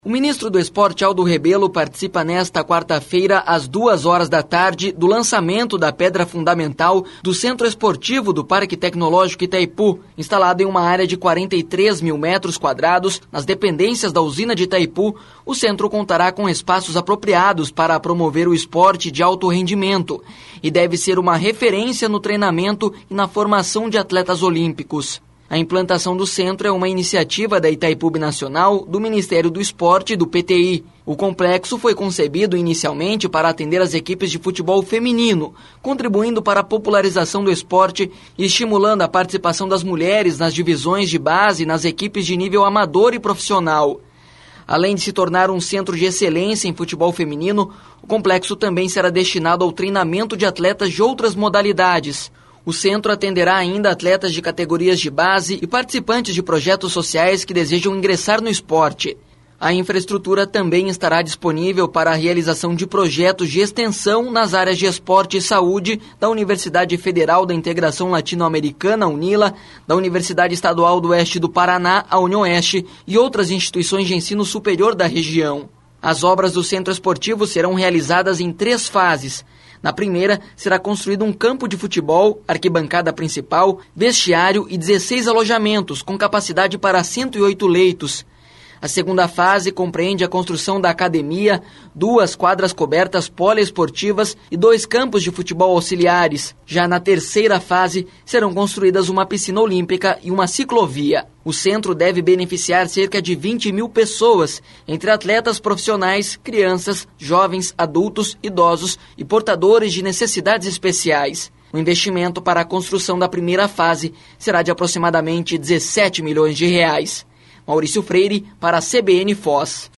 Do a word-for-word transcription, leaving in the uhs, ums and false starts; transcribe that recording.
O ministro do Esporte, Aldo Rebelo, participa nesta quarta-feira, às duas horas da tarde, do lançamento da pedra fundamental do Centro Esportivo do Parque Tecnológico Itaipu, instalado em uma área de quarenta e três mil metros quadrados, nas dependências da usina de Itaipu. O centro contará com espaços apropriados para promover o esporte de alto rendimento e deve ser uma referência no treinamento e na formação de atletas olímpicos. A implantação do centro é uma iniciativa da Itaipu Binacional, do Ministério do Esporte e do P T I. O complexo foi concebido inicialmente para atender as equipes de futebol feminino, contribuindo para a popularização do esporte e estimulando a participação das mulheres nas divisões de base e nas equipes de nível amador e profissional. Além de se tornar um centro de excelência em futebol feminino, o complexo também será destinado ao treinamento de atletas de outras modalidades. O centro atenderá ainda atletas de categorias de base e participantes de projetos sociais que desejam ingressar no esporte. A infraestrutura também estará disponível para a realização de projetos de extensão nas áreas de esporte e saúde da Universidade Federal da Integração Latino-Americana, UNILA, da Universidade Estadual do Oeste do Paraná, a UniOeste, e outras instituições de ensino superior da região. As obras do centro esportivo serão realizadas em três fases. Na primeira, será construído um campo de futebol, arquibancada principal, vestiário e dezesseis alojamentos, com capacidade para cento e oito leitos. A segunda fase compreende a construção da academia, duas quadras cobertas poliesportivas e dois campos de futebol auxiliares. Já na terceira fase, serão construídas uma piscina olímpica e uma ciclovia. O centro deve beneficiar cerca de vinte mil pessoas, entre atletas profissionais, crianças, jovens, adultos, idosos e portadores de necessidades especiais. O investimento para a construção da primeira fase será de aproximadamente dezessete milhões de reais. Maurício Freire, para a C B N Foz.